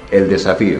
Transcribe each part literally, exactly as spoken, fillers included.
El desafío.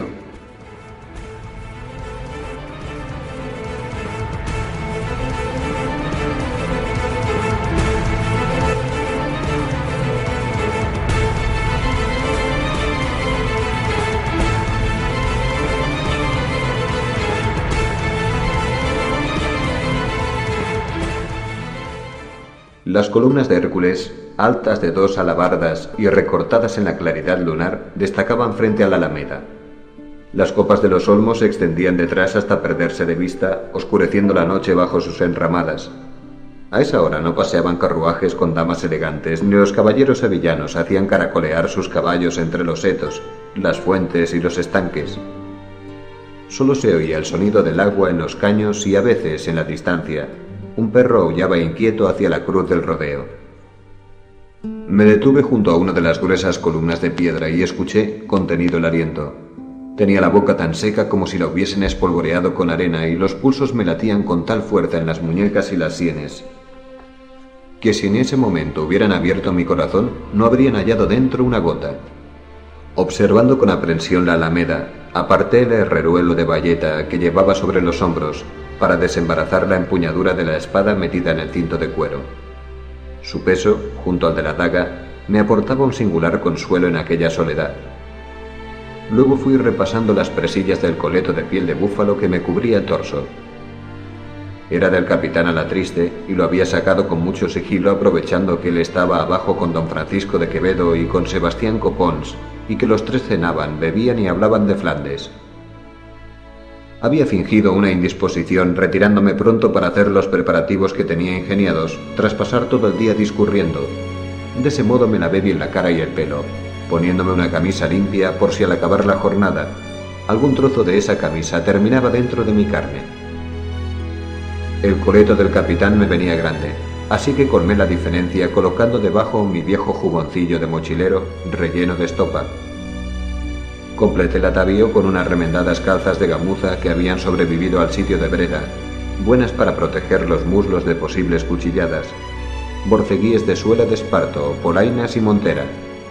Las columnas de Hércules, altas de dos alabardas y recortadas en la claridad lunar, destacaban frente a la alameda. Las copas de los olmos se extendían detrás hasta perderse de vista, oscureciendo la noche bajo sus enramadas. A esa hora no paseaban carruajes con damas elegantes, ni los caballeros sevillanos hacían caracolear sus caballos entre los setos, las fuentes y los estanques. Solo se oía el sonido del agua en los caños y a veces, en la distancia, un perro aullaba inquieto hacia la cruz del rodeo. Me detuve junto a una de las gruesas columnas de piedra y escuché contenido el aliento. Tenía la boca tan seca como si la hubiesen espolvoreado con arena y los pulsos me latían con tal fuerza en las muñecas y las sienes que si en ese momento hubieran abierto mi corazón no habrían hallado dentro una gota. Observando con aprensión la alameda, aparté el herreruelo de bayeta que llevaba sobre los hombros para desembarazar la empuñadura de la espada metida en el cinto de cuero. Su peso, junto al de la daga, me aportaba un singular consuelo en aquella soledad. Luego fui repasando las presillas del coleto de piel de búfalo que me cubría el torso. Era del capitán Alatriste y lo había sacado con mucho sigilo aprovechando que él estaba abajo con don Francisco de Quevedo y con Sebastián Copons y que los tres cenaban, bebían y hablaban de Flandes. Había fingido una indisposición, retirándome pronto para hacer los preparativos que tenía ingeniados, tras pasar todo el día discurriendo. De ese modo me lavé bien la cara y el pelo, poniéndome una camisa limpia por si al acabar la jornada, algún trozo de esa camisa terminaba dentro de mi carne. El coleto del capitán me venía grande, así que colmé la diferencia colocando debajo mi viejo juboncillo de mochilero relleno de estopa. Completé el atavío con unas remendadas calzas de gamuza que habían sobrevivido al sitio de Breda, buenas para proteger los muslos de posibles cuchilladas, borceguíes de suela de esparto, polainas y montera.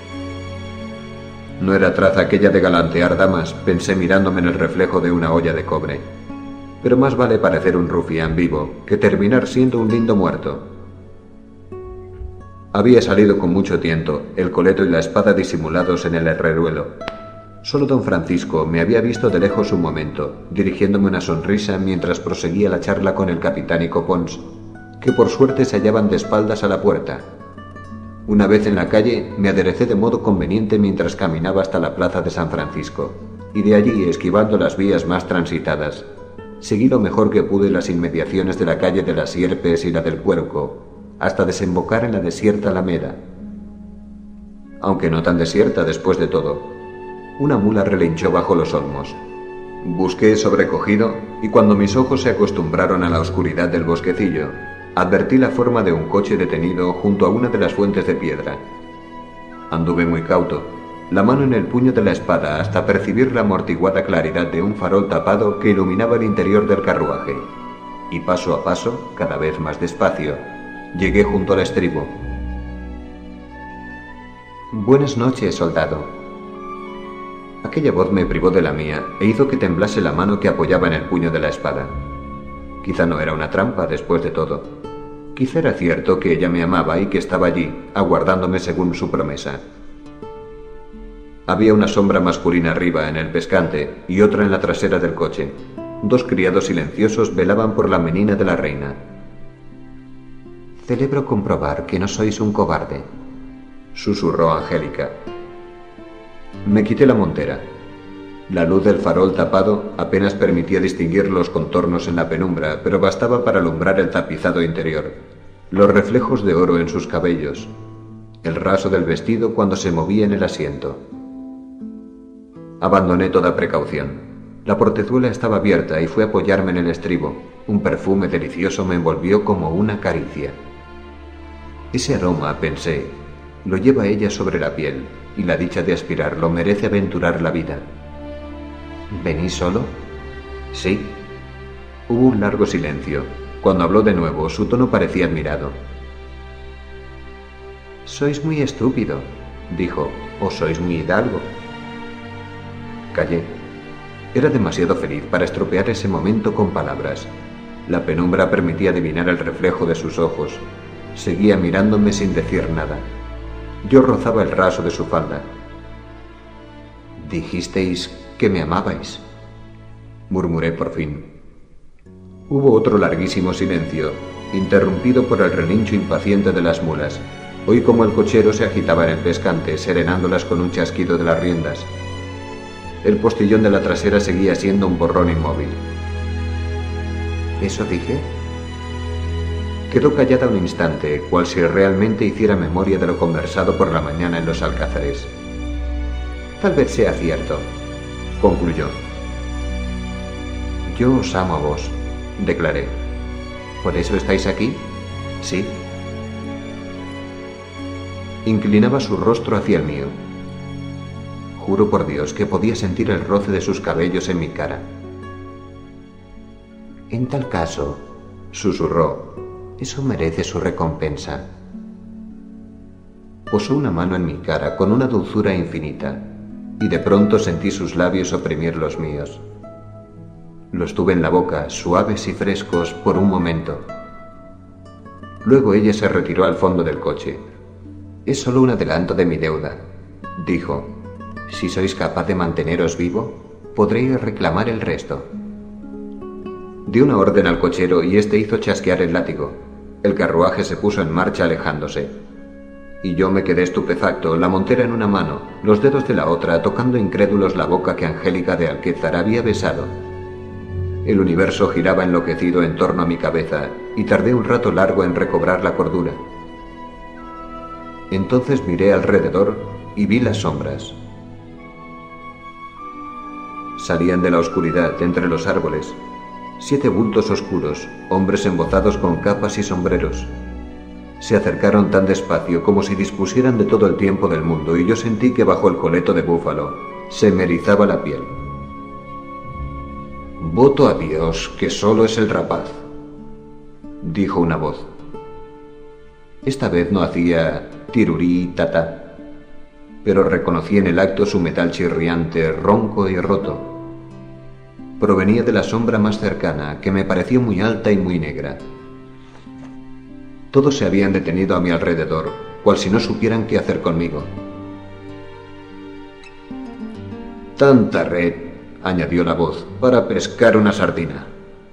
No era traza aquella de galantear damas, pensé mirándome en el reflejo de una olla de cobre. Pero más vale parecer un rufián vivo que terminar siendo un lindo muerto. Había salido con mucho tiento, el coleto y la espada disimulados en el herreruelo. Solo don Francisco me había visto de lejos un momento, dirigiéndome una sonrisa mientras proseguía la charla con el capitán y Copons, que por suerte se hallaban de espaldas a la puerta. Una vez en la calle, me aderecé de modo conveniente mientras caminaba hasta la plaza de San Francisco, y de allí, esquivando las vías más transitadas, seguí lo mejor que pude las inmediaciones de la calle de las Sierpes y la del Cuerco, hasta desembocar en la desierta Alameda. Aunque no tan desierta después de todo. Una mula relinchó bajo los olmos. Busqué sobrecogido y cuando mis ojos se acostumbraron a la oscuridad del bosquecillo, advertí la forma de un coche detenido junto a una de las fuentes de piedra. Anduve muy cauto, la mano en el puño de la espada hasta percibir la amortiguada claridad de un farol tapado que iluminaba el interior del carruaje, y paso a paso, cada vez más despacio, llegué junto al estribo. «Buenas noches, soldado». Aquella voz me privó de la mía e hizo que temblase la mano que apoyaba en el puño de la espada. Quizá no era una trampa, después de todo. Quizá era cierto que ella me amaba y que estaba allí, aguardándome según su promesa. Había una sombra masculina arriba en el pescante y otra en la trasera del coche. Dos criados silenciosos velaban por la menina de la reina. «Celebro comprobar que no sois un cobarde», susurró Angélica. Me quité la montera. La luz del farol tapado apenas permitía distinguir los contornos en la penumbra, pero bastaba para alumbrar el tapizado interior, los reflejos de oro en sus cabellos, el raso del vestido cuando se movía en el asiento. Abandoné toda precaución. La portezuela estaba abierta y fui a apoyarme en el estribo. Un perfume delicioso me envolvió como una caricia. Ese aroma, pensé, lo lleva ella sobre la piel, y la dicha de aspirarlo merece aventurar la vida. ¿Venís solo? Sí. Hubo un largo silencio. Cuando habló de nuevo, su tono parecía admirado. Sois muy estúpido, dijo, o sois muy hidalgo. Callé. Era demasiado feliz para estropear ese momento con palabras. La penumbra permitía adivinar el reflejo de sus ojos. Seguía mirándome sin decir nada. Yo rozaba el raso de su falda. «Dijisteis que me amabais», murmuré por fin. Hubo otro larguísimo silencio, interrumpido por el relincho impaciente de las mulas. Oí como el cochero se agitaba en el pescante, serenándolas con un chasquido de las riendas. El postillón de la trasera seguía siendo un borrón inmóvil. ¿Eso dije? Quedó callada un instante, cual si realmente hiciera memoria de lo conversado por la mañana en los alcázares. Tal vez sea cierto, concluyó. Yo os amo a vos, declaré. ¿Por eso estáis aquí? Sí. Inclinaba su rostro hacia el mío. Juro por Dios que podía sentir el roce de sus cabellos en mi cara. En tal caso, susurró, eso merece su recompensa. Posó una mano en mi cara con una dulzura infinita, y de pronto sentí sus labios oprimir los míos. Los tuve en la boca, suaves y frescos, por un momento. Luego ella se retiró al fondo del coche. Es solo un adelanto de mi deuda, dijo. Si sois capaz de manteneros vivo, podréis reclamar el resto. Di una orden al cochero y éste hizo chasquear el látigo. El carruaje se puso en marcha alejándose. Y yo me quedé estupefacto, la montera en una mano, los dedos de la otra, tocando incrédulos la boca que Angélica de Alquézar había besado. El universo giraba enloquecido en torno a mi cabeza y tardé un rato largo en recobrar la cordura. Entonces miré alrededor y vi las sombras. Salían de la oscuridad entre los árboles. Siete bultos oscuros, hombres embozados con capas y sombreros. Se acercaron tan despacio como si dispusieran de todo el tiempo del mundo y yo sentí que bajo el coleto de búfalo se me erizaba la piel. «Voto a Dios que solo es el rapaz», dijo una voz. Esta vez no hacía tirurí tatá, pero reconocí en el acto su metal chirriante, ronco y roto. Provenía de la sombra más cercana, que me pareció muy alta y muy negra. Todos se habían detenido a mi alrededor, cual si no supieran qué hacer conmigo. «Tanta red», añadió la voz, «para pescar una sardina».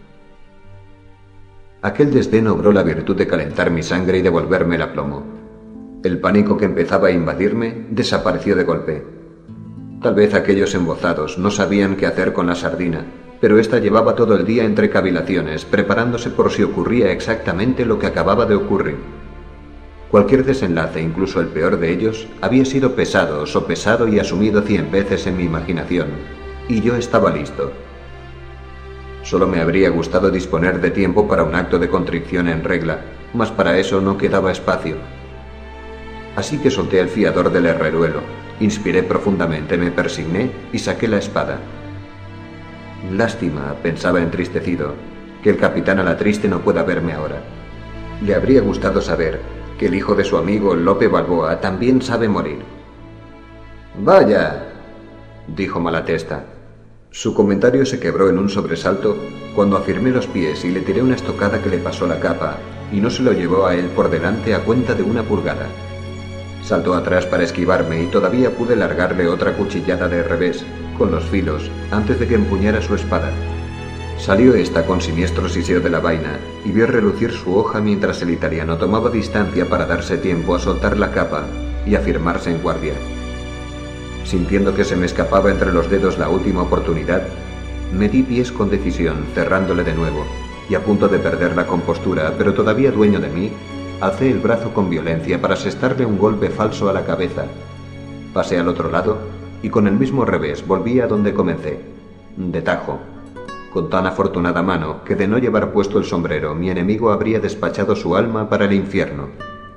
Aquel desdén obró la virtud de calentar mi sangre y devolverme el aplomo. El pánico que empezaba a invadirme desapareció de golpe. Tal vez aquellos embozados no sabían qué hacer con la sardina, pero ésta llevaba todo el día entre cavilaciones, preparándose por si ocurría exactamente lo que acababa de ocurrir. Cualquier desenlace, incluso el peor de ellos, había sido pesado, sopesado y asumido cien veces en mi imaginación, y yo estaba listo. Solo me habría gustado disponer de tiempo para un acto de contrición en regla, mas para eso no quedaba espacio. Así que solté el fiador del herreruelo, inspiré profundamente, me persigné y saqué la espada. Lástima, pensaba entristecido, que el capitán Alatriste no pueda verme ahora. Le habría gustado saber que el hijo de su amigo Lope Balboa también sabe morir. «Vaya», dijo Malatesta. Su comentario se quebró en un sobresalto cuando afirmé los pies y le tiré una estocada que le pasó la capa, y no se lo llevó a él por delante a cuenta de una pulgada. Saltó atrás para esquivarme y todavía pude largarle otra cuchillada de revés, con los filos, antes de que empuñara su espada. Salió esta con siniestro siseo de la vaina y vio relucir su hoja mientras el italiano tomaba distancia para darse tiempo a soltar la capa y afirmarse en guardia. Sintiendo que se me escapaba entre los dedos la última oportunidad, me di pies con decisión, cerrándole de nuevo, y a punto de perder la compostura, pero todavía dueño de mí, alcé el brazo con violencia para asestarle un golpe falso a la cabeza. Pasé al otro lado y con el mismo revés volví a donde comencé, de tajo. Con tan afortunada mano que de no llevar puesto el sombrero mi enemigo habría despachado su alma para el infierno.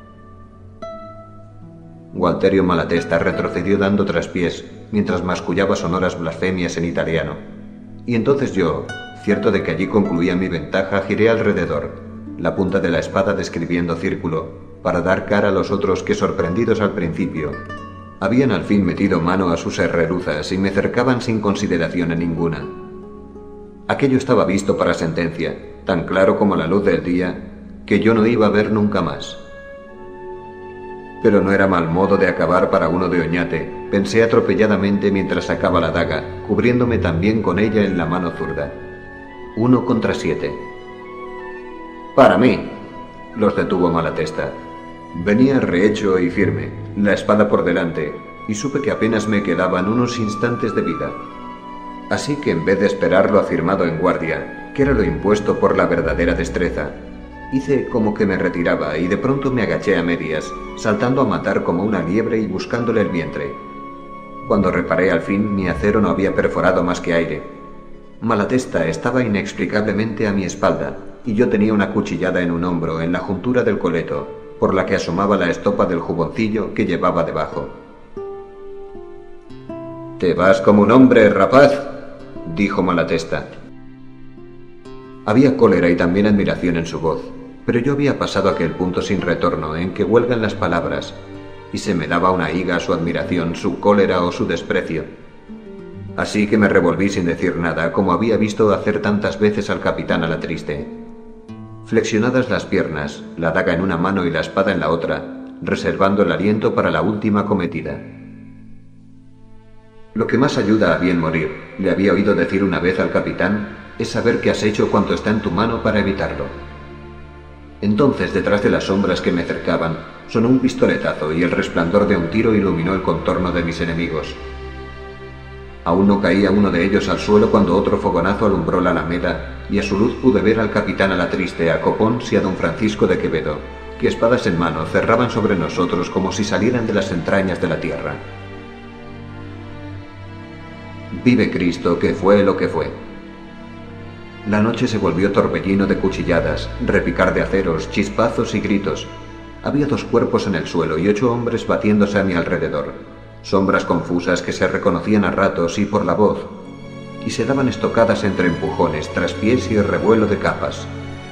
Gualterio Malatesta retrocedió dando traspiés mientras mascullaba sonoras blasfemias en italiano. Y entonces yo, cierto de que allí concluía mi ventaja, giré alrededor, la punta de la espada describiendo círculo, para dar cara a los otros que, sorprendidos al principio, Habían al fin metido mano a sus herreruzas y me cercaban sin consideración ninguna. Aquello estaba visto para sentencia, tan claro como la luz del día, que yo no iba a ver nunca más. Pero no era mal modo de acabar para uno de Oñate, pensé atropelladamente mientras sacaba la daga, cubriéndome también con ella en la mano zurda. Uno contra siete. ¡Para mí!, los detuvo Malatesta. Venía rehecho y firme, la espada por delante, y supe que apenas me quedaban unos instantes de vida. Así que en vez de esperar lo afirmado en guardia, que era lo impuesto por la verdadera destreza, hice como que me retiraba y de pronto me agaché a medias, saltando a matar como una liebre y buscándole el vientre. Cuando reparé al fin, mi acero no había perforado más que aire. Malatesta estaba inexplicablemente a mi espalda, y yo tenía una cuchillada en un hombro, en la juntura del coleto, por la que asomaba la estopa del juboncillo que llevaba debajo. «Te vas como un hombre, rapaz», dijo Malatesta. Había cólera y también admiración en su voz, pero yo había pasado aquel punto sin retorno en que huelgan las palabras, y se me daba una higa su admiración, su cólera o su desprecio. Así que me revolví sin decir nada, como había visto hacer tantas veces al capitán Alatriste. Flexionadas las piernas, la daga en una mano y la espada en la otra, reservando el aliento para la última cometida. Lo que más ayuda a bien morir, le había oído decir una vez al capitán, es saber que has hecho cuanto está en tu mano para evitarlo. Entonces, detrás de las sombras que me cercaban, sonó un pistoletazo y el resplandor de un tiro iluminó el contorno de mis enemigos. Aún no caía uno de ellos al suelo cuando otro fogonazo alumbró la alameda y a su luz pude ver al capitán Alatriste, a Copons y a don Francisco de Quevedo, que espadas en mano cerraban sobre nosotros como si salieran de las entrañas de la tierra. Vive Cristo, que fue lo que fue. La noche se volvió torbellino de cuchilladas, repicar de aceros, chispazos y gritos. Había dos cuerpos en el suelo y ocho hombres batiéndose a mi alrededor, sombras confusas que se reconocían a ratos y por la voz, y se daban estocadas entre empujones, traspiés y revuelo de capas.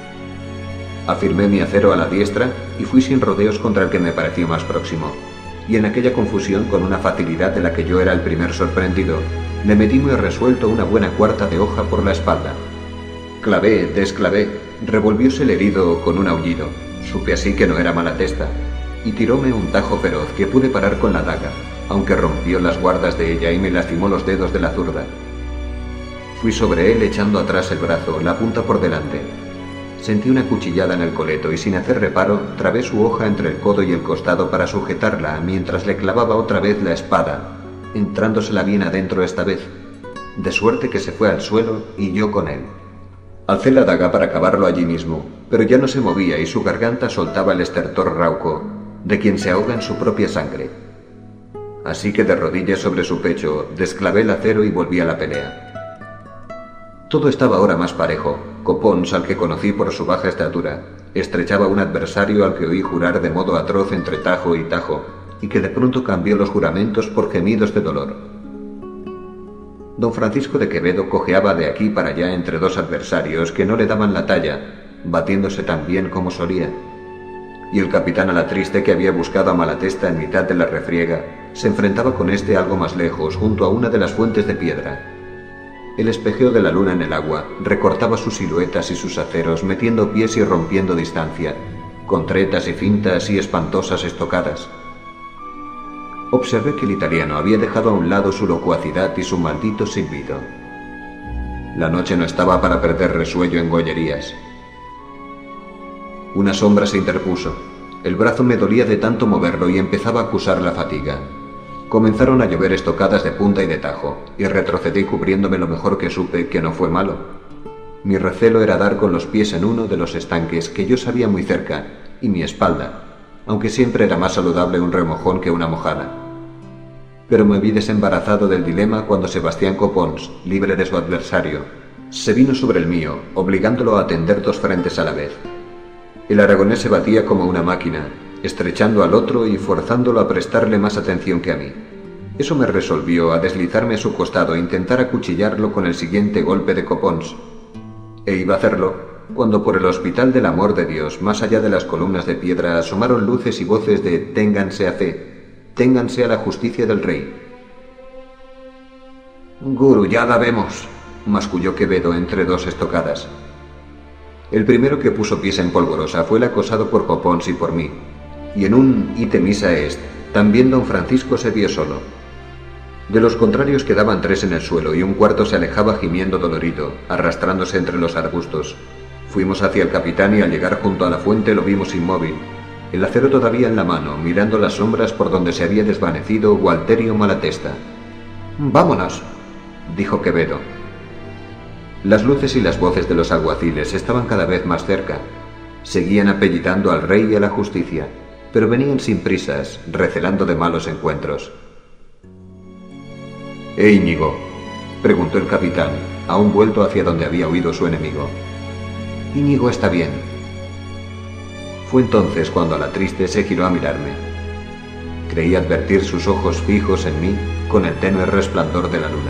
Afirmé mi acero a la diestra y fui sin rodeos contra el que me pareció más próximo, y en aquella confusión, con una facilidad de la que yo era el primer sorprendido, le metí muy resuelto una buena cuarta de hoja por la espalda. Clavé, desclavé, revolvióse el herido con un aullido, supe así que no era Malatesta, y tiróme un tajo feroz que pude parar con la daga, aunque rompió las guardas de ella y me lastimó los dedos de la zurda. Fui sobre él echando atrás el brazo, la punta por delante. Sentí una cuchillada en el coleto y sin hacer reparo trabé su hoja entre el codo y el costado para sujetarla mientras le clavaba otra vez la espada, entrándosela bien adentro esta vez, de suerte que se fue al suelo y yo con él. Alcé la daga para acabarlo allí mismo, pero ya no se movía y su garganta soltaba el estertor rauco de quien se ahoga en su propia sangre. Así que de rodillas sobre su pecho desclavé el acero y volví a la pelea. Todo estaba ahora más parejo. Copons, al que conocí por su baja estatura, estrechaba a un adversario al que oí jurar de modo atroz entre tajo y tajo, y que de pronto cambió los juramentos por gemidos de dolor. Don Francisco de Quevedo cojeaba de aquí para allá entre dos adversarios que no le daban la talla, batiéndose tan bien como solía. Y el capitán Alatriste, que había buscado a Malatesta en mitad de la refriega, se enfrentaba con éste algo más lejos, junto a una de las fuentes de piedra. El espejeo de la luna en el agua recortaba sus siluetas y sus aceros, metiendo pies y rompiendo distancia, con tretas y fintas y espantosas estocadas. Observé que el italiano había dejado a un lado su locuacidad y su maldito silbido. La noche no estaba para perder resuello en gollerías. Una sombra se interpuso. El brazo me dolía de tanto moverlo y empezaba a acusar la fatiga. Comenzaron a llover estocadas de punta y de tajo, y retrocedí cubriéndome lo mejor que supe, que no fue malo. Mi recelo era dar con los pies en uno de los estanques que yo sabía muy cerca, y mi espalda, aunque siempre era más saludable un remojón que una mojada. Pero me vi desembarazado del dilema cuando Sebastián Copons, libre de su adversario, se vino sobre el mío, obligándolo a atender dos frentes a la vez. El aragonés se batía como una máquina, estrechando al otro y forzándolo a prestarle más atención que a mí. Eso me resolvió a deslizarme a su costado e intentar acuchillarlo con el siguiente golpe de Copons. E iba a hacerlo cuando por el hospital del amor de Dios, más allá de las columnas de piedra, asomaron luces y voces de «ténganse a fe», ténganse a la justicia del rey. Guru, ya la vemos, masculló Quevedo entre dos estocadas. El primero que puso pies en Polvorosa fue el acosado por Copons y por mí, y en un ite misa est también don Francisco se vio solo. De los contrarios quedaban tres en el suelo y un cuarto se alejaba gimiendo dolorido, arrastrándose entre los arbustos. Fuimos hacia el capitán y al llegar junto a la fuente lo vimos inmóvil, el acero todavía en la mano, mirando las sombras por donde se había desvanecido Gualterio Malatesta. «Vámonos», dijo Quevedo. Las luces y las voces de los alguaciles estaban cada vez más cerca. Seguían apellidando al rey y a la justicia, pero venían sin prisas, recelando de malos encuentros. «¿Eh, Íñigo?», preguntó el capitán, aún vuelto hacia donde había huido su enemigo. «Íñigo está bien». Fue entonces cuando Alatriste se giró a mirarme. Creí advertir sus ojos fijos en mí con el tenue resplandor de la luna.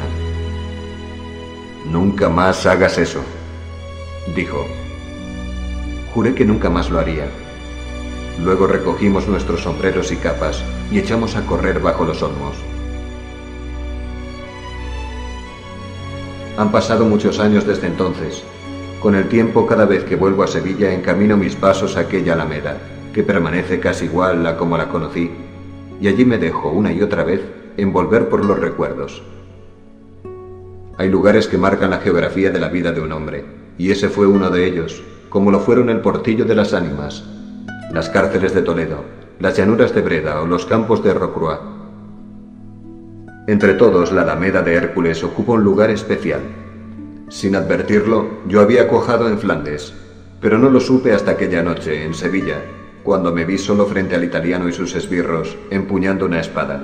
«Nunca más hagas eso», dijo. Juré que nunca más lo haría. Luego recogimos nuestros sombreros y capas y echamos a correr bajo los olmos. Han pasado muchos años desde entonces. Con el tiempo, cada vez que vuelvo a Sevilla, encamino mis pasos a aquella alameda, que permanece casi igual a como la conocí, y allí me dejo, una y otra vez, envolver por los recuerdos. Hay lugares que marcan la geografía de la vida de un hombre, y ese fue uno de ellos, como lo fueron el Portillo de las Ánimas, las cárceles de Toledo, las llanuras de Breda o los campos de Rocroi. Entre todos, la Alameda de Hércules ocupa un lugar especial. Sin advertirlo, yo había cuajado en Flandes, pero no lo supe hasta aquella noche, en Sevilla, cuando me vi solo frente al italiano y sus esbirros, empuñando una espada.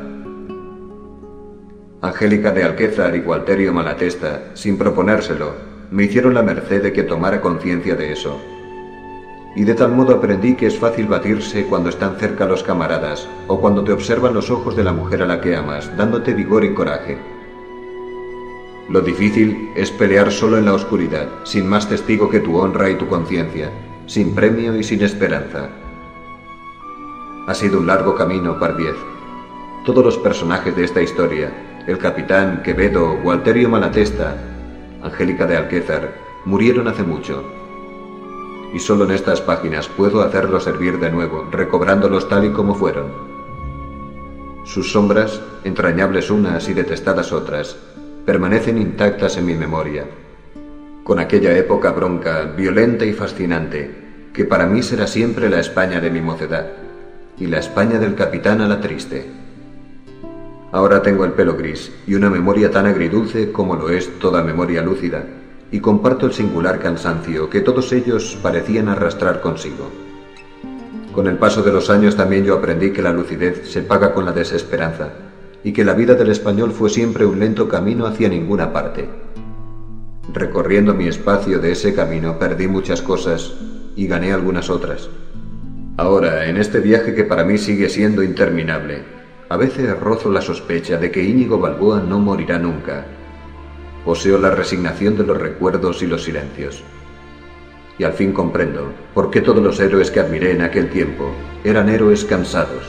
Angélica de Alquézar y Gualterio Malatesta, sin proponérselo, me hicieron la merced de que tomara conciencia de eso. Y de tal modo aprendí que es fácil batirse cuando están cerca los camaradas o cuando te observan los ojos de la mujer a la que amas, dándote vigor y coraje. Lo difícil es pelear solo en la oscuridad, sin más testigo que tu honra y tu conciencia, sin premio y sin esperanza. Ha sido un largo camino, Pardiez. Todos los personajes de esta historia, el capitán, Quevedo, Gualterio Malatesta, Angélica de Alquézar, murieron hace mucho. Y solo en estas páginas puedo hacerlos servir de nuevo, recobrándolos tal y como fueron. Sus sombras, entrañables unas y detestadas otras, permanecen intactas en mi memoria, con aquella época bronca, violenta y fascinante, que para mí será siempre la España de mi mocedad, y la España del capitán Alatriste. Ahora tengo el pelo gris y una memoria tan agridulce como lo es toda memoria lúcida, y comparto el singular cansancio que todos ellos parecían arrastrar consigo. Con el paso de los años también yo aprendí que la lucidez se paga con la desesperanza, y que la vida del español fue siempre un lento camino hacia ninguna parte. Recorriendo mi espacio de ese camino perdí muchas cosas y gané algunas otras. Ahora, en este viaje que para mí sigue siendo interminable, a veces rozo la sospecha de que Íñigo Balboa no morirá nunca. Poseo la resignación de los recuerdos y los silencios. Y al fin comprendo por qué todos los héroes que admiré en aquel tiempo eran héroes cansados.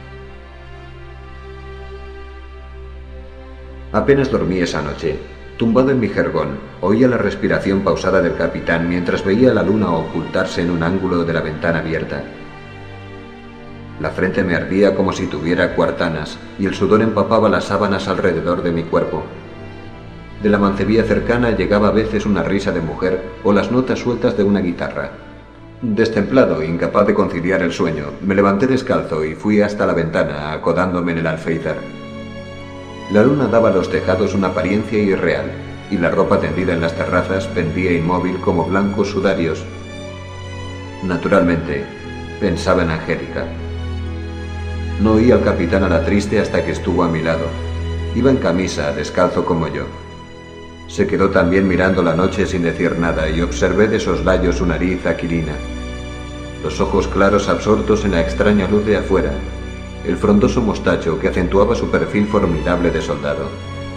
Apenas dormí esa noche. Tumbado en mi jergón, oía la respiración pausada del capitán mientras veía la luna ocultarse en un ángulo de la ventana abierta. La frente me ardía como si tuviera cuartanas y el sudor empapaba las sábanas alrededor de mi cuerpo. De la mancebía cercana llegaba a veces una risa de mujer o las notas sueltas de una guitarra. Destemplado, incapaz de conciliar el sueño, me levanté descalzo y fui hasta la ventana, acodándome en el alféizar. La luna daba a los tejados una apariencia irreal, y la ropa tendida en las terrazas pendía inmóvil como blancos sudarios. Naturalmente, pensaba en Angélica. No oí al capitán Alatriste hasta que estuvo a mi lado. Iba en camisa, descalzo como yo. Se quedó también mirando la noche sin decir nada y observé de soslayo su nariz aquilina, los ojos claros absortos en la extraña luz de afuera, el frondoso mostacho que acentuaba su perfil formidable de soldado.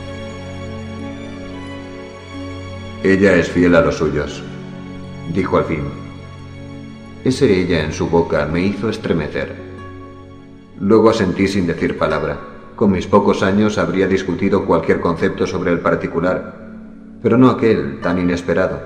«Ella es fiel a los suyos», dijo al fin. Ese ella en su boca me hizo estremecer. Luego asentí sin decir palabra. Con mis pocos años habría discutido cualquier concepto sobre el particular, pero no aquel tan inesperado.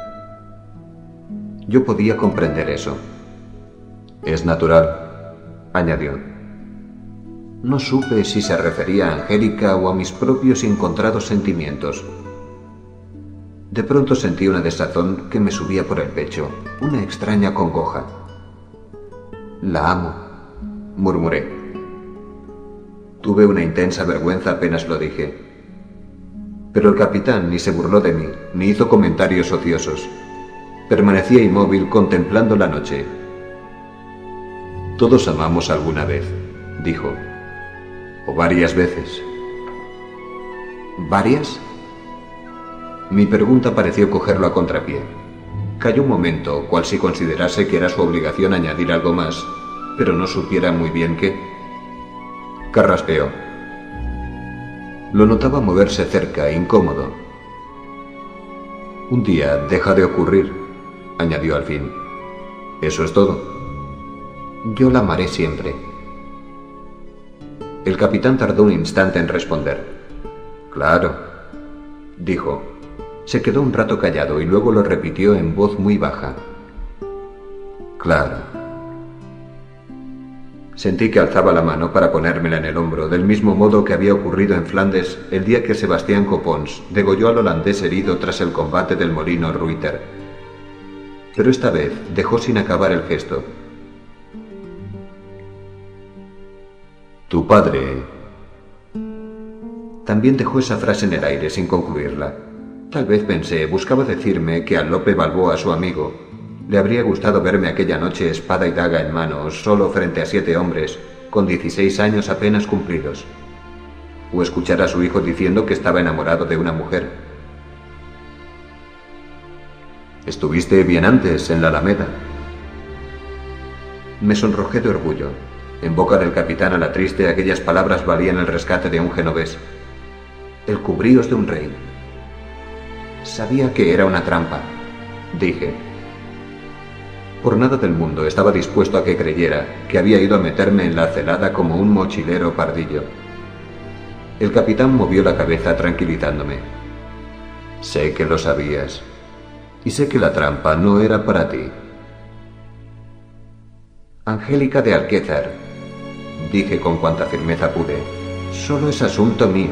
Yo podía comprender eso. Es natural, añadió. No supe si se refería a Angélica o a mis propios y encontrados sentimientos. De pronto sentí una desazón que me subía por el pecho, una extraña congoja. La amo, murmuré. Tuve una intensa vergüenza apenas lo dije. Pero el capitán ni se burló de mí, ni hizo comentarios ociosos. Permanecía inmóvil contemplando la noche. Todos amamos alguna vez, dijo. O varias veces. ¿Varias? Mi pregunta pareció cogerlo a contrapié. Calló un momento, cual si considerase que era su obligación añadir algo más, pero no supiera muy bien qué. Carraspeó. Lo notaba moverse cerca, incómodo. Un día deja de ocurrir, añadió al fin. Eso es todo. Yo la amaré siempre. El capitán tardó un instante en responder. Claro, dijo. Se quedó un rato callado y luego lo repitió en voz muy baja. Claro. Sentí que alzaba la mano para ponérmela en el hombro, del mismo modo que había ocurrido en Flandes el día que Sebastián Copons degolló al holandés herido tras el combate del molino Ruyter. Pero esta vez dejó sin acabar el gesto. Tu padre... También dejó esa frase en el aire sin concluirla. Tal vez pensé, buscaba decirme que a Lope Balboa, su amigo, le habría gustado verme aquella noche espada y daga en manos, solo frente a siete hombres, con dieciséis años apenas cumplidos. O escuchar a su hijo diciendo que estaba enamorado de una mujer. Estuviste bien antes, en la Alameda. Me sonrojé de orgullo. En boca del capitán a la triste aquellas palabras valían el rescate de un genovés. El cubríos de un rey. Sabía que era una trampa, dije. Por nada del mundo estaba dispuesto a que creyera que había ido a meterme en la celada como un mochilero pardillo. El capitán movió la cabeza tranquilizándome. Sé que lo sabías, y sé que la trampa no era para ti. Angélica de Alquézar, dije con cuanta firmeza pude, solo es asunto mío.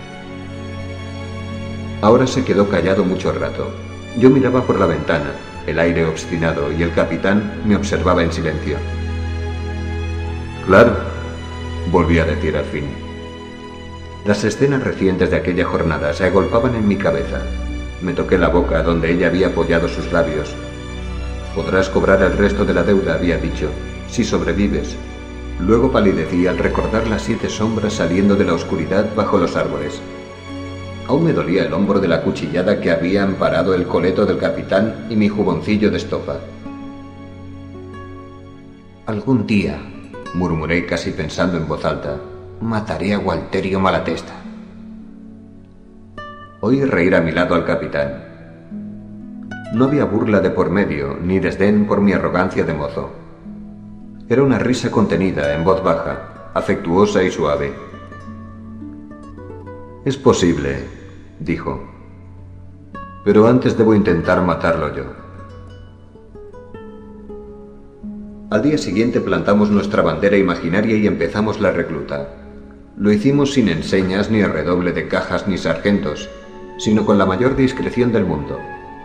Ahora se quedó callado mucho rato. Yo miraba por la ventana, el aire obstinado, y el capitán me observaba en silencio. Claro, volví a decir al fin. Las escenas recientes de aquella jornada se agolpaban en mi cabeza. Me toqué la boca donde ella había apoyado sus labios. Podrás cobrar el resto de la deuda, había dicho, si sobrevives. Luego palidecí al recordar las siete sombras saliendo de la oscuridad bajo los árboles. Aún me dolía el hombro de la cuchillada que había amparado el coleto del capitán y mi juboncillo de estopa. Algún día, murmuré casi pensando en voz alta, mataré a Gualterio Malatesta. Oí reír a mi lado al capitán. No había burla de por medio, ni desdén por mi arrogancia de mozo. Era una risa contenida, en voz baja, afectuosa y suave. Es posible, dijo, pero antes debo intentar matarlo yo. Al día siguiente plantamos nuestra bandera imaginaria y empezamos la recluta. Lo hicimos sin enseñas ni redoble de cajas ni sargentos, sino con la mayor discreción del mundo.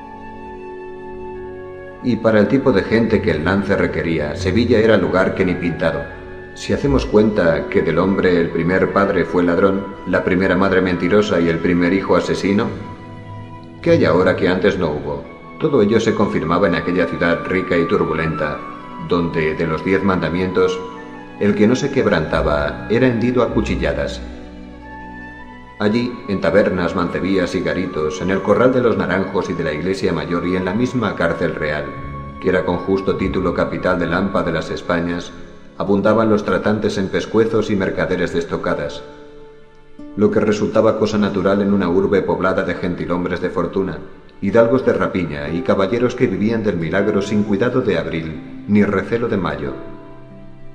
Y para el tipo de gente que el lance requería, Sevilla era lugar que ni pintado. Si hacemos cuenta que del hombre el primer padre fue ladrón, la primera madre mentirosa y el primer hijo asesino, ¿qué hay ahora que antes no hubo? Todo ello se confirmaba en aquella ciudad rica y turbulenta, donde, de los diez mandamientos, el que no se quebrantaba era hendido a cuchilladas. Allí, en tabernas, mancebías y garitos, en el corral de los naranjos y de la iglesia mayor y en la misma cárcel real, que era con justo título capital de Lampa de las Españas, abundaban los tratantes en pescuezos y mercaderes de estocadas, lo que resultaba cosa natural en una urbe poblada de gentilhombres de fortuna, hidalgos de rapiña y caballeros que vivían del milagro sin cuidado de abril ni recelo de mayo.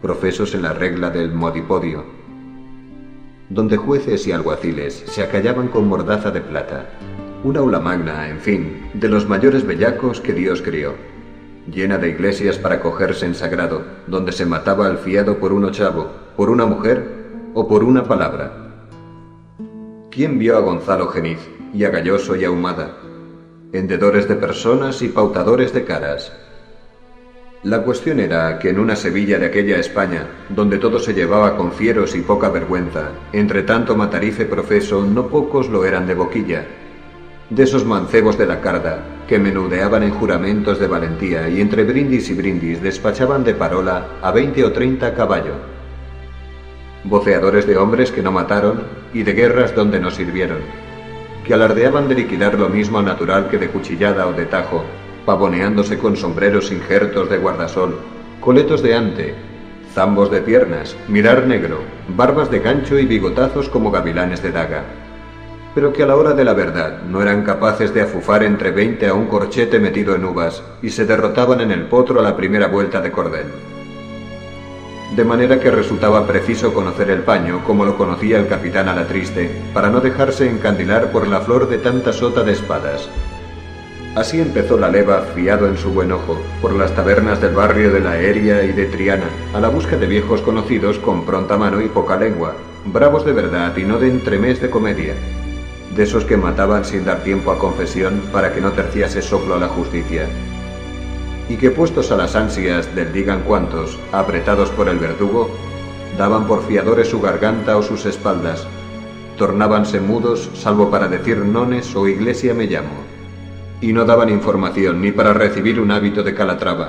profesos en la regla del modipodio, donde jueces y alguaciles se acallaban con mordaza de plata. Una aula magna, en fin, de los mayores bellacos que Dios crió, llena de iglesias para cogerse en sagrado, donde se mataba al fiado por un ochavo, por una mujer o por una palabra. ¿Quién vio a Gonzalo Geniz y a Galloso y Ahumada, hendedores de personas y pautadores de caras? La cuestión era que en una Sevilla de aquella España, donde todo se llevaba con fieros y poca vergüenza, entre tanto matarife profeso, no pocos lo eran de boquilla, de esos mancebos de la carda, que menudeaban en juramentos de valentía y entre brindis y brindis despachaban de parola a veinte o treinta a caballo. Voceadores de hombres que no mataron y de guerras donde no sirvieron, que alardeaban de liquidar lo mismo natural que de cuchillada o de tajo, pavoneándose con sombreros injertos de guardasol, coletos de ante, zambos de piernas, mirar negro, barbas de gancho y bigotazos como gavilanes de daga, pero que a la hora de la verdad no eran capaces de afufar entre veinte a un corchete metido en uvas y se derrotaban en el potro a la primera vuelta de cordel. De manera que resultaba preciso conocer el paño como lo conocía el capitán Alatriste, para no dejarse encandilar por la flor de tanta sota de espadas. Así empezó la leva, fiado en su buen ojo, por las tabernas del barrio de la Aérea y de Triana, a la busca de viejos conocidos con pronta mano y poca lengua, bravos de verdad y no de entremés de comedia, de esos que mataban sin dar tiempo a confesión para que no terciase soplo a la justicia, y que puestos a las ansias del digan cuantos, apretados por el verdugo, daban por fiadores su garganta o sus espaldas, tornábanse mudos salvo para decir nones o iglesia me llamo, y no daban información ni para recibir un hábito de Calatrava.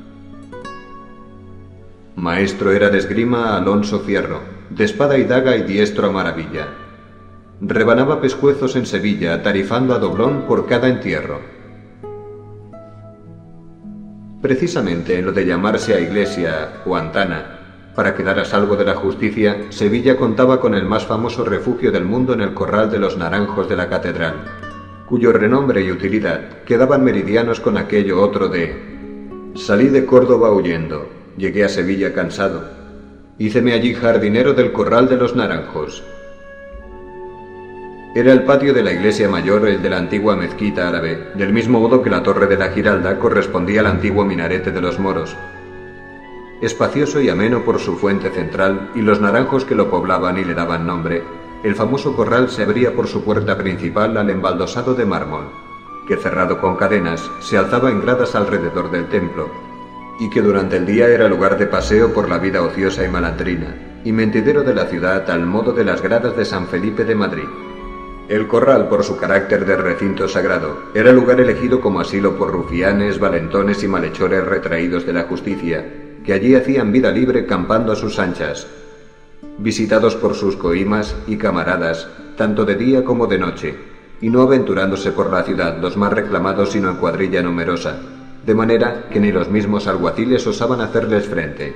Maestro era de esgrima Alonso Fierro, de espada y daga y diestro a maravilla. Rebanaba pescuezos en Sevilla, tarifando a doblón por cada entierro. Precisamente en lo de llamarse a iglesia o antana, para quedar a salvo de la justicia, Sevilla contaba con el más famoso refugio del mundo en el corral de los naranjos de la catedral, cuyo renombre y utilidad quedaban meridianos con aquello otro de: salí de Córdoba huyendo, llegué a Sevilla cansado, híceme allí jardinero del corral de los naranjos. Era el patio de la iglesia mayor el de la antigua mezquita árabe, del mismo modo que la torre de la Giralda correspondía al antiguo minarete de los moros. Espacioso y ameno por su fuente central y los naranjos que lo poblaban y le daban nombre, el famoso corral se abría por su puerta principal al embaldosado de mármol, que cerrado con cadenas se alzaba en gradas alrededor del templo, y que durante el día era lugar de paseo por la vida ociosa y malandrina, y mentidero de la ciudad al modo de las gradas de San Felipe de Madrid. El corral, por su carácter de recinto sagrado, era lugar elegido como asilo por rufianes, valentones y malhechores retraídos de la justicia, que allí hacían vida libre campando a sus anchas, visitados por sus coimas y camaradas, tanto de día como de noche, y no aventurándose por la ciudad los más reclamados sino en cuadrilla numerosa, de manera que ni los mismos alguaciles osaban hacerles frente.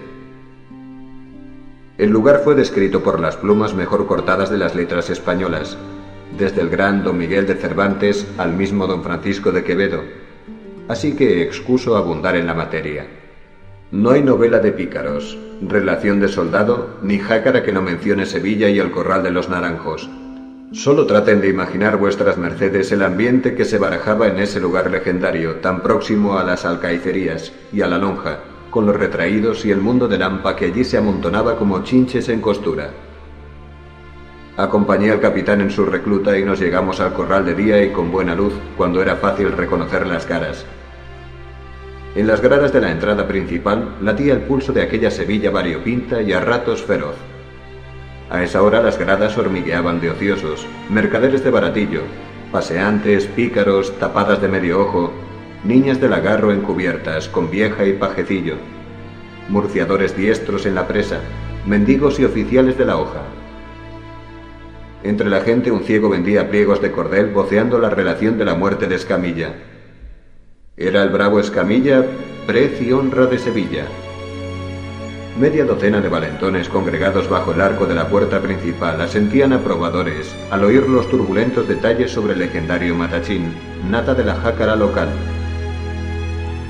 El lugar fue descrito por las plumas mejor cortadas de las letras españolas, desde el gran don Miguel de Cervantes al mismo don Francisco de Quevedo, así que excuso abundar en la materia. No hay novela de pícaros, relación de soldado, ni jácara que no mencione Sevilla y el corral de los naranjos. Solo traten de imaginar vuestras mercedes el ambiente que se barajaba en ese lugar legendario, tan próximo a las alcaicerías y a la lonja, con los retraídos y el mundo de Lampa que allí se amontonaba como chinches en costura. Acompañé al capitán en su recluta y nos llegamos al corral de día y con buena luz, cuando era fácil reconocer las caras. En las gradas de la entrada principal latía el pulso de aquella Sevilla variopinta y a ratos feroz. A esa hora las gradas hormigueaban de ociosos, mercaderes de baratillo, paseantes, pícaros, tapadas de medio ojo, niñas del agarro encubiertas, con vieja y pajecillo, murciadores diestros en la presa, mendigos y oficiales de la hoja. Entre la gente un ciego vendía pliegos de cordel voceando la relación de la muerte de Escamilla. Era el bravo Escamilla, prez y honra de Sevilla. Media docena de valentones congregados bajo el arco de la puerta principal asentían aprobadores al oír los turbulentos detalles sobre el legendario matachín, nata de la jácara local.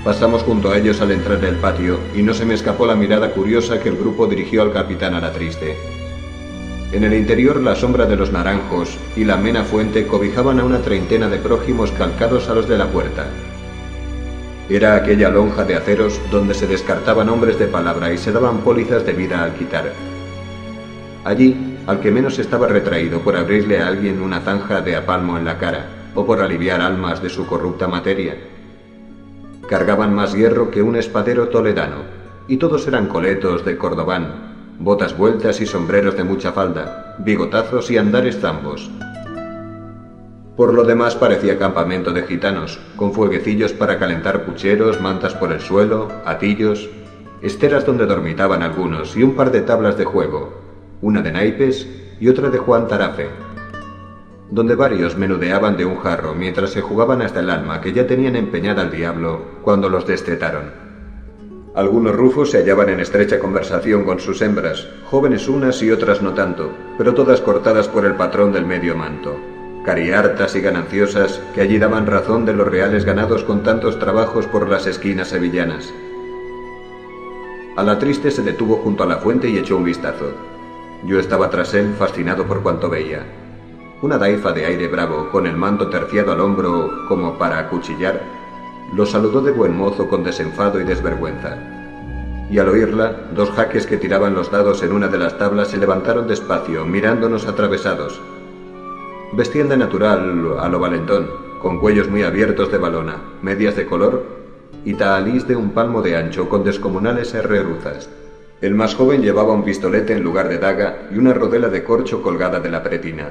Pasamos junto a ellos al entrar en el patio y no se me escapó la mirada curiosa que el grupo dirigió al capitán Alatriste. En el interior la sombra de los naranjos y la amena fuente cobijaban a una treintena de prójimos calcados a los de la puerta. Era aquella lonja de aceros donde se descartaban hombres de palabra y se daban pólizas de vida al quitar. Allí, al que menos estaba retraído por abrirle a alguien una zanja de apalmo en la cara o por aliviar almas de su corrupta materia. Cargaban más hierro que un espadero toledano, y todos eran coletos de Cordobán, botas vueltas y sombreros de mucha falda, bigotazos y andares zambos. Por lo demás parecía campamento de gitanos, con fueguecillos para calentar pucheros, mantas por el suelo, atillos, esteras donde dormitaban algunos y un par de tablas de juego, una de naipes y otra de Juan Tarafe, donde varios menudeaban de un jarro mientras se jugaban hasta el alma que ya tenían empeñada al diablo cuando los destetaron. Algunos rufos se hallaban en estrecha conversación con sus hembras, jóvenes unas y otras no tanto, pero todas cortadas por el patrón del medio manto, carihartas y gananciosas que allí daban razón de los reales ganados con tantos trabajos por las esquinas sevillanas. Alatriste se detuvo junto a la fuente y echó un vistazo. Yo estaba tras él, fascinado por cuanto veía. Una daifa de aire bravo, con el manto terciado al hombro como para acuchillar, lo saludó de buen mozo con desenfado y desvergüenza. Y al oírla, dos jaques que tiraban los dados en una de las tablas se levantaron despacio, mirándonos atravesados. Vestían de natural a lo valentón, con cuellos muy abiertos de valona, medias de color y tahalís de un palmo de ancho con descomunales herreruzas. El más joven llevaba un pistolete en lugar de daga y una rodela de corcho colgada de la pretina.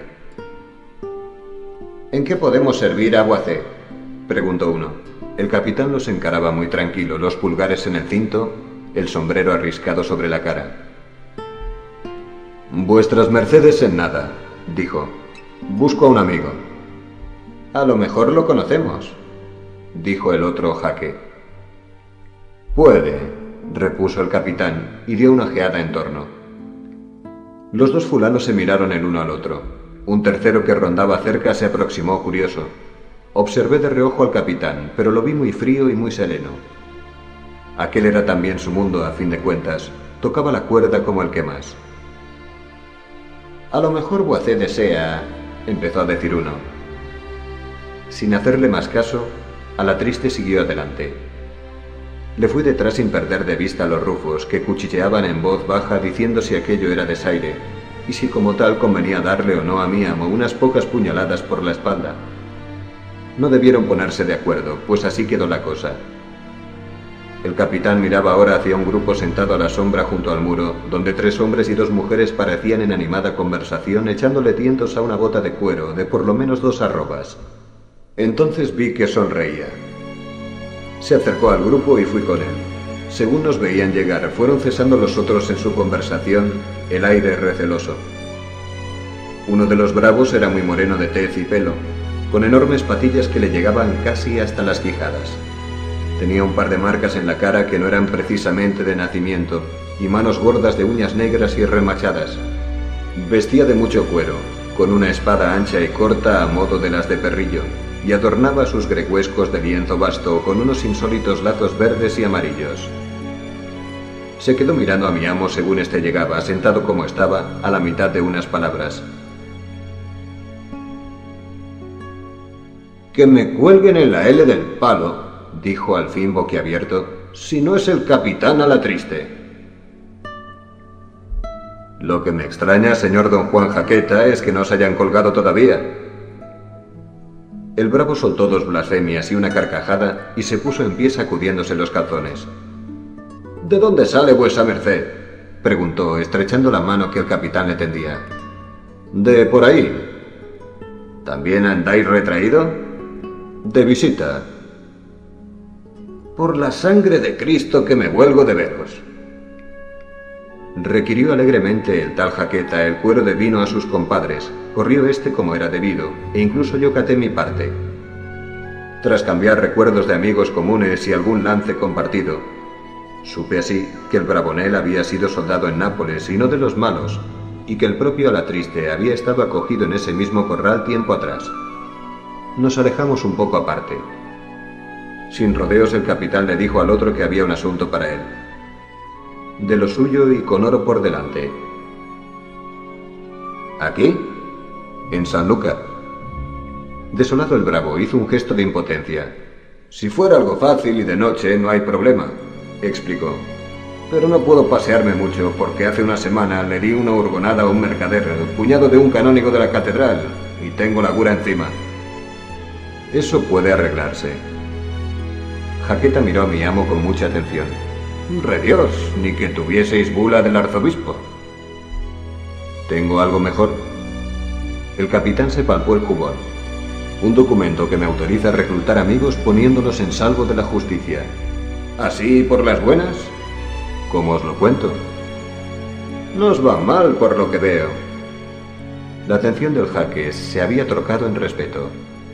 «¿En qué podemos servir, aguacé?», preguntó uno. El capitán los encaraba muy tranquilo, los pulgares en el cinto, el sombrero arriscado sobre la cara. «Vuestras mercedes en nada», dijo. «Busco a un amigo». «A lo mejor lo conocemos», dijo el otro jaque. «Puede», repuso el capitán, y dio una ojeada en torno. Los dos fulanos se miraron el uno al otro. Un tercero que rondaba cerca se aproximó curioso. Observé de reojo al capitán, pero lo vi muy frío y muy sereno. Aquel era también su mundo, a fin de cuentas. Tocaba la cuerda como el que más. «A lo mejor Boacé desea», empezó a decir uno. Sin hacerle más caso, Alatriste siguió adelante. Le fui detrás sin perder de vista a los rufos, que cuchicheaban en voz baja diciendo si aquello era desaire, y si como tal convenía darle o no a mi amo unas pocas puñaladas por la espalda. No debieron ponerse de acuerdo, pues así quedó la cosa. El capitán miraba ahora hacia un grupo sentado a la sombra junto al muro, donde tres hombres y dos mujeres parecían en animada conversación echándole tientos a una bota de cuero de por lo menos dos arrobas. Entonces vi que sonreía. Se acercó al grupo y fui con él. Según nos veían llegar, fueron cesando los otros en su conversación, el aire receloso. Uno de los bravos era muy moreno de tez y pelo, con enormes patillas que le llegaban casi hasta las quijadas. Tenía un par de marcas en la cara que no eran precisamente de nacimiento, y manos gordas de uñas negras y remachadas. Vestía de mucho cuero, con una espada ancha y corta a modo de las de perrillo, y adornaba sus gregüescos de lienzo vasto con unos insólitos lazos verdes y amarillos. Se quedó mirando a mi amo según éste llegaba, sentado como estaba, a la mitad de unas palabras. «Que me cuelguen en la L del palo», dijo al fin boquiabierto, «si no es el capitán Alatriste». «Lo que me extraña, señor don Juan Jaqueta, es que no se hayan colgado todavía». El bravo soltó dos blasfemias y una carcajada y se puso en pie sacudiéndose los calzones. «¿De dónde sale vuesa merced?», preguntó, estrechando la mano que el capitán le tendía. «De por ahí». «¿También andáis retraído?». «De visita». «Por la sangre de Cristo que me huelgo de veros». Requirió alegremente el tal Jaqueta el cuero de vino a sus compadres, corrió este como era debido, e incluso yo caté mi parte. Tras cambiar recuerdos de amigos comunes y algún lance compartido, supe así que el bravonel había sido soldado en Nápoles y no de los malos, y que el propio Alatriste había estado acogido en ese mismo corral tiempo atrás. Nos alejamos un poco aparte. Sin rodeos, el capitán le dijo al otro que había un asunto para él. De lo suyo y con oro por delante. ¿Aquí? En Sanlúcar. Desolado, el bravo hizo un gesto de impotencia. Si fuera algo fácil y de noche, no hay problema, explicó. Pero no puedo pasearme mucho porque hace una semana le di una hurgonada a un mercader, cuñado de un canónigo de la catedral, y tengo la gura encima. Eso puede arreglarse. Jaqueta miró a mi amo con mucha atención. ¡Redios! Ni que tuvieseis bula del arzobispo. Tengo algo mejor. El capitán se palpó el jubón. Un documento que me autoriza a reclutar amigos poniéndolos en salvo de la justicia. ¿Así por las buenas? ¿Cómo os lo cuento? No os va mal por lo que veo. La atención del jaque se había trocado en respeto.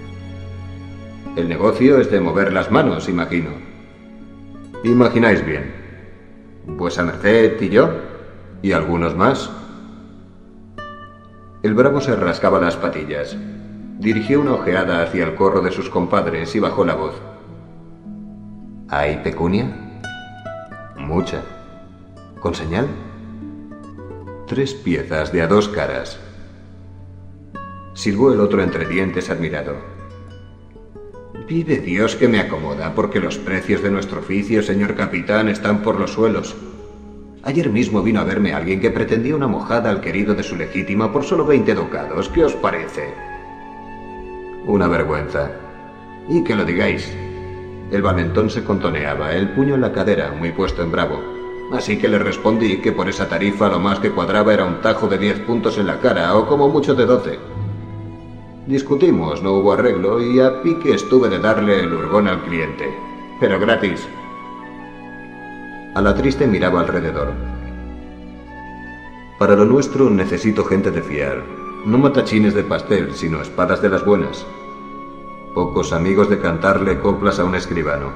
El negocio es de mover las manos, imagino. Imagináis bien. Vuesa merced y yo, y algunos más. El bravo se rascaba las patillas. Dirigió una ojeada hacia el corro de sus compadres y bajó la voz. ¿Hay pecunia? Mucha. ¿Con señal? Tres piezas de a dos caras. Silbó el otro entre dientes admirado. Vive Dios que me acomoda, porque los precios de nuestro oficio, señor capitán, están por los suelos. Ayer mismo vino a verme alguien que pretendía una mojada al querido de su legítima por solo veinte ducados. ¿Qué os parece? Una vergüenza. Y que lo digáis. El valentón se contoneaba, el puño en la cadera, muy puesto en bravo. Así que le respondí que por esa tarifa lo más que cuadraba era un tajo de diez puntos en la cara, o como mucho de doce. Discutimos, no hubo arreglo, y a pique estuve de darle el hurgón al cliente. Pero gratis. A la triste miraba alrededor. Para lo nuestro necesito gente de fiar. No matachines de pastel, sino espadas de las buenas. Pocos amigos de cantarle coplas a un escribano.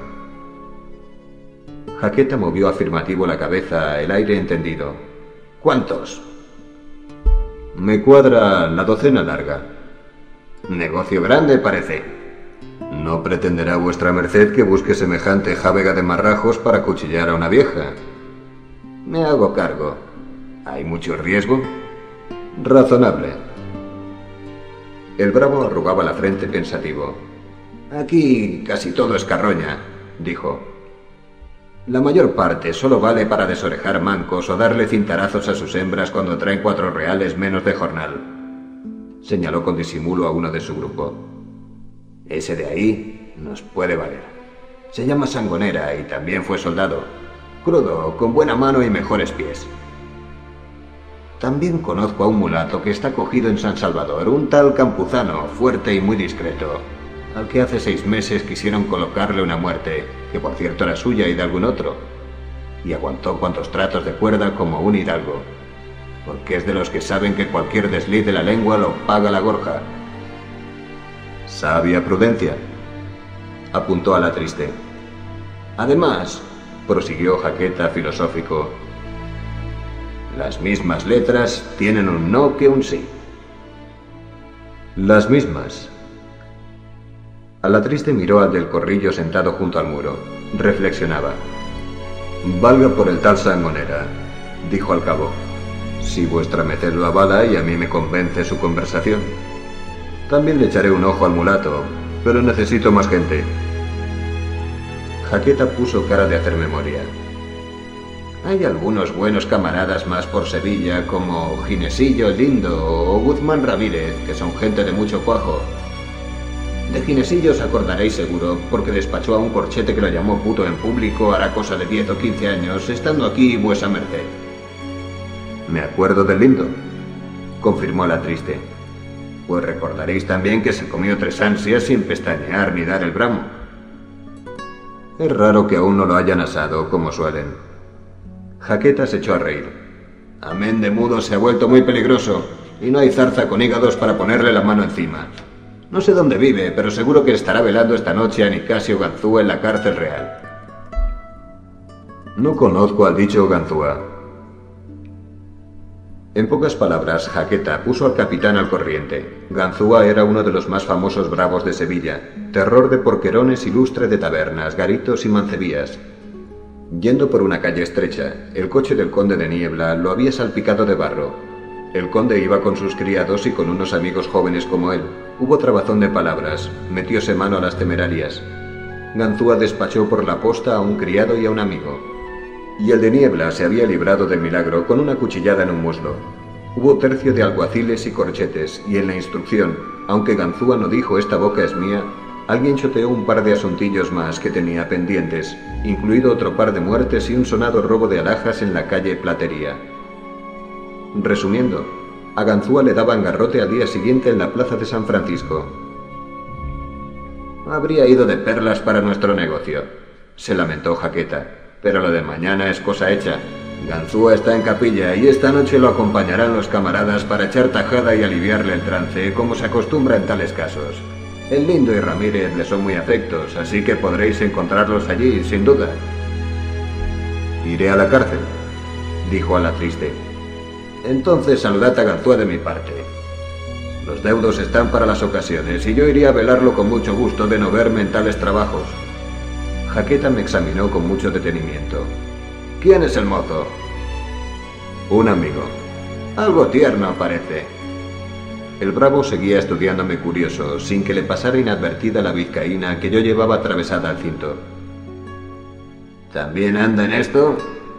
Jaqueta movió afirmativo la cabeza, el aire entendido. ¿Cuántos? Me cuadra la docena larga. Negocio grande, parece. No pretenderá vuestra merced que busque semejante jávega de marrajos para cuchillar a una vieja. Me hago cargo. ¿Hay mucho riesgo? Razonable. El bravo arrugaba la frente pensativo. Aquí casi todo es carroña, dijo. La mayor parte solo vale para desorejar mancos o darle cintarazos a sus hembras cuando traen cuatro reales menos de jornal. Señaló con disimulo a uno de su grupo. Ese de ahí nos puede valer. Se llama Sangonera y también fue soldado. Crudo, con buena mano y mejores pies. También conozco a un mulato que está cogido en San Salvador, un tal Campuzano, fuerte y muy discreto, al que hace seis meses quisieron colocarle una muerte, que por cierto era suya y de algún otro, y aguantó cuantos tratos de cuerda como un hidalgo, porque es de los que saben que cualquier desliz de la lengua lo paga la gorja. Sabia prudencia, apuntó a la triste. Además, prosiguió Jaqueta filosófico, las mismas letras tienen un no que un sí. Las mismas. A la triste miró al del corrillo sentado junto al muro. Reflexionaba. Valga por el tal Sangonera, dijo al cabo. Si vuestra merced lo avala y a mí me convence su conversación. También le echaré un ojo al mulato, pero necesito más gente. Jaqueta puso cara de hacer memoria. Hay algunos buenos camaradas más por Sevilla, como Ginesillo Lindo o Guzmán Ramírez, que son gente de mucho cuajo. De Ginesillo os acordaréis seguro, porque despachó a un corchete que lo llamó puto en público hará cosa de diez o quince años, estando aquí vuesa merced. Me acuerdo del Lindo, confirmó la triste. Pues recordaréis también que se comió tres ansias sin pestañear ni dar el bramo. Es raro que aún no lo hayan asado, como suelen. Jaqueta se echó a reír. Amén de mudo se ha vuelto muy peligroso, y no hay zarza con hígados para ponerle la mano encima. No sé dónde vive, pero seguro que estará velando esta noche a Nicasio Ganzúa en la cárcel real. No conozco al dicho Ganzúa. En pocas palabras, Jaqueta puso al capitán al corriente. Ganzúa era uno de los más famosos bravos de Sevilla, terror de porquerones, ilustre de tabernas, garitos y mancebías. Yendo por una calle estrecha, el coche del conde de Niebla lo había salpicado de barro. El conde iba con sus criados y con unos amigos jóvenes como él. Hubo trabazón de palabras, metióse mano a las temerarias. Ganzúa despachó por la posta a un criado y a un amigo. Y el de Niebla se había librado del milagro con una cuchillada en un muslo. Hubo tercio de alguaciles y corchetes, y en la instrucción, aunque Ganzúa no dijo «esta boca es mía», alguien choteó un par de asuntillos más que tenía pendientes, incluido otro par de muertes y un sonado robo de alhajas en la calle Platería. Resumiendo, a Ganzúa le daban garrote al día siguiente en la plaza de San Francisco. «Habría ido de perlas para nuestro negocio», se lamentó Jaqueta. «Pero lo de mañana es cosa hecha. Ganzúa está en capilla y esta noche lo acompañarán los camaradas para echar tajada y aliviarle el trance, como se acostumbra en tales casos. El Lindo y Ramírez le son muy afectos, así que podréis encontrarlos allí, sin duda». «Iré a la cárcel», dijo Alatriste. «Entonces saludad a Ganzúa de mi parte. Los deudos están para las ocasiones y yo iría a velarlo con mucho gusto de no verme en tales trabajos». Jaqueta me examinó con mucho detenimiento. «¿Quién es el mozo?» «Un amigo. Algo tierno parece». El bravo seguía estudiándome curioso, sin que le pasara inadvertida la vizcaína que yo llevaba atravesada al cinto. «¿También anda en esto?»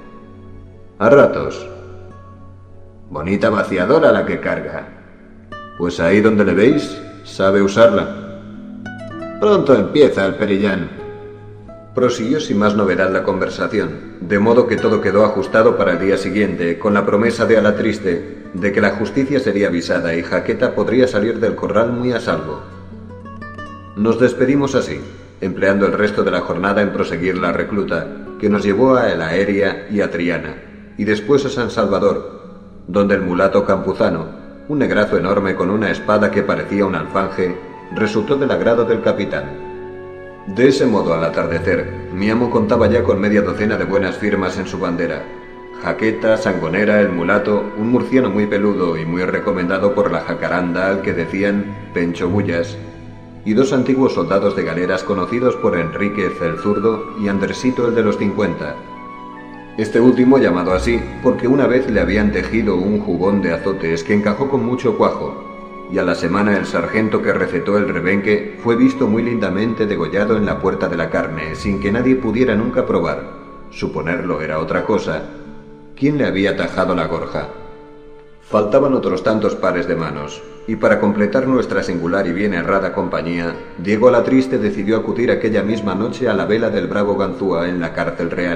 «A ratos». «Bonita vaciadora la que carga». «Pues ahí donde le veis, sabe usarla». «Pronto empieza el perillán». Prosiguió sin más novedad la conversación, de modo que todo quedó ajustado para el día siguiente, con la promesa de Alatriste de que la justicia sería avisada y Jaqueta podría salir del corral muy a salvo. Nos despedimos así, empleando el resto de la jornada en proseguir la recluta, que nos llevó a La Aérea y a Triana, y después a San Salvador, donde el mulato Campuzano, un negrazo enorme con una espada que parecía un alfanje, resultó del agrado del capitán. De ese modo, al atardecer, mi amo contaba ya con media docena de buenas firmas en su bandera. Jaqueta, Sangonera, el mulato, un murciano muy peludo y muy recomendado por la jacaranda al que decían Pencho Bullas, y dos antiguos soldados de galeras conocidos por Enríquez el zurdo y Andresito el de los cincuenta. Este último llamado así porque una vez le habían tejido un jubón de azotes que encajó con mucho cuajo, y a la semana el sargento que recetó el rebenque fue visto muy lindamente degollado en la puerta de la carne, sin que nadie pudiera nunca probar, suponerlo era otra cosa, quién le había tajado la gorja. Faltaban otros tantos pares de manos, y para completar nuestra singular y bien errada compañía, Diego Alatriste decidió acudir aquella misma noche a la vela del bravo Ganzúa en la cárcel real.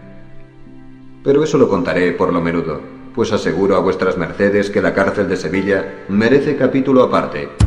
Pero eso lo contaré por lo menudo, pues aseguro a vuestras mercedes que la cárcel de Sevilla merece capítulo aparte.